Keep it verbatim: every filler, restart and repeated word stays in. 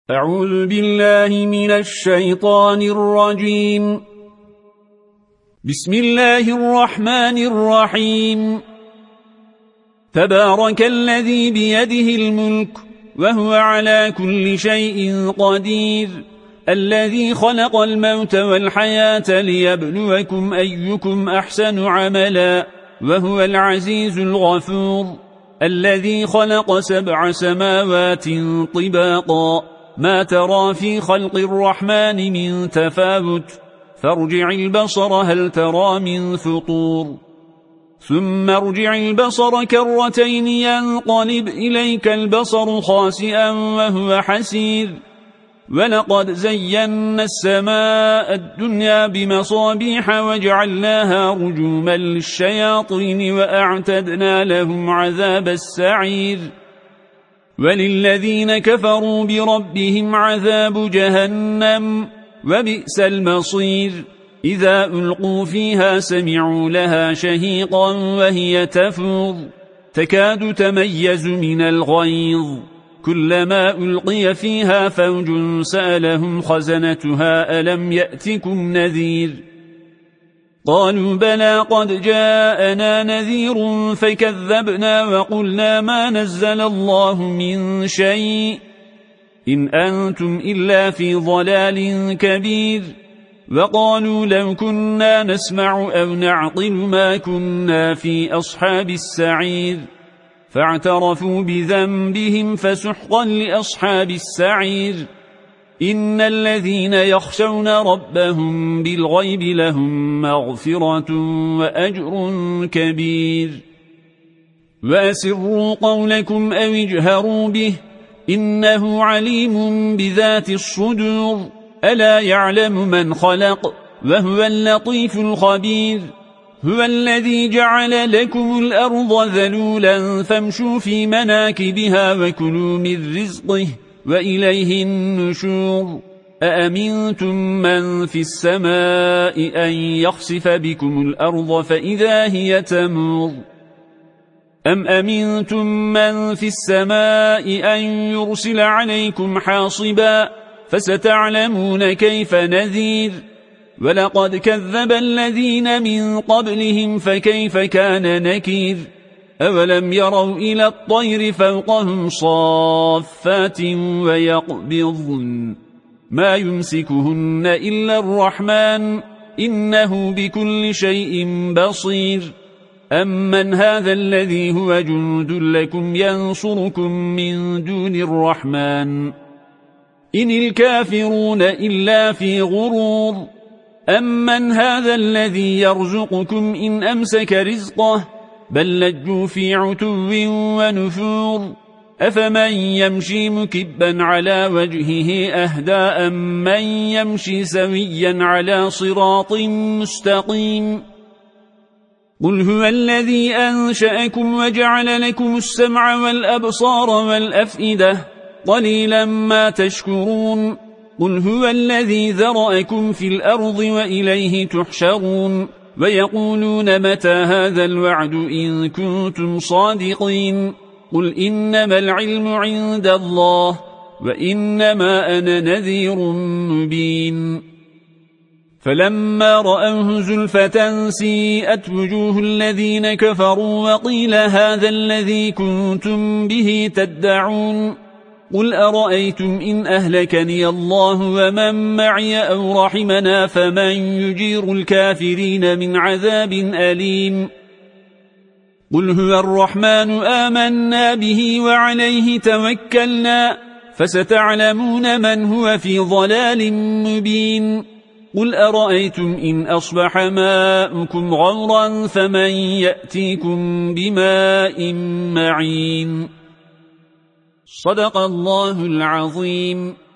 أعوذ بالله من الشيطان الرجيم. بسم الله الرحمن الرحيم. تبارك الذي بيده الملك وهو على كل شيء قدير، الذي خلق الموت والحياة ليبلوكم أيكم أحسن عملا، وهو العزيز الغفور، الذي خلق سبع سماوات طباقا، ما ترى في خلق الرحمن من تفاوت، فارجع البصر هل ترى من فطور، ثم ارجع البصر كرتين ينقلب إليك البصر خاسئا وهو حسير، ولقد زينا السماء الدنيا بمصابيح وجعلناها رجوما للشياطين وأعتدنا لهم عذاب السعير، وللذين كفروا بربهم عذاب جهنم وبئس المصير. إذا ألقوا فيها سمعوا لها شهيقا وهي تفور، تكاد تميز من الغيظ، كلما ألقي فيها فوج سألهم خزنتها ألم يأتكم نذير، قالوا بلى قد جاءنا نذير فكذبنا وقلنا ما نزل الله من شيء إن أنتم إلا في ضلال كبير، وقالوا لو كنا نسمع أو نعقل ما كنا في أصحاب السعير، فاعترفوا بذنبهم فسحقا لأصحاب السعير. إن الذين يخشون ربهم بالغيب لهم مغفرة وأجر كبير. وأسروا قولكم أو اجهروا به إنه عليم بذات الصدور، ألا يعلم من خلق وهو اللطيف الخبير. هو الذي جعل لكم الأرض ذلولا فامشوا في مناكبها وكلوا من رزقه وإليه النشور. أأمنتم من في السماء أن يخسف بكم الأرض فإذا هي تمور، أم أمنتم من في السماء أن يرسل عليكم حاصبا، فستعلمون كيف نذير. ولقد كذب الذين من قبلهم فكيف كان نكير. أولم يروا إلى الطير فوقهم صافات ويقبضن ما يمسكهن إلا الرحمن إنه بكل شيء بصير. أمن هذا الذي هو جند لكم ينصركم من دون الرحمن إن الكافرون إلا في غرور. أمن هذا الذي يرزقكم إن أمسك رزقه بل لجوا في عتو ونفور. أفمن يمشي مكبا على وجهه أهدى أمن يمشي سويا على صراط مستقيم. قل هو الذي أنشأكم وجعل لكم السمع والأبصار والأفئدة قليلا ما تشكرون. قل هو الذي ذرأكم في الأرض وإليه تحشرون. ويقولون متى هذا الوعد إن كنتم صادقين. قل إنما العلم عند الله وإنما أنا نذير مبين. فلما رأوه زلفة سيئت وجوه الذين كفروا وقيل هذا الذي كنتم به تدعون. قل أرأيتم إن أهلكني الله ومن معي أو رحمنا فمن يجير الكافرين من عذاب أليم. قل هو الرحمن آمنا به وعليه توكلنا فستعلمون من هو في ضلال مبين. قل أرأيتم إن أصبح ماؤكم غورا فمن يأتيكم بماء معين. صدق الله العظيم.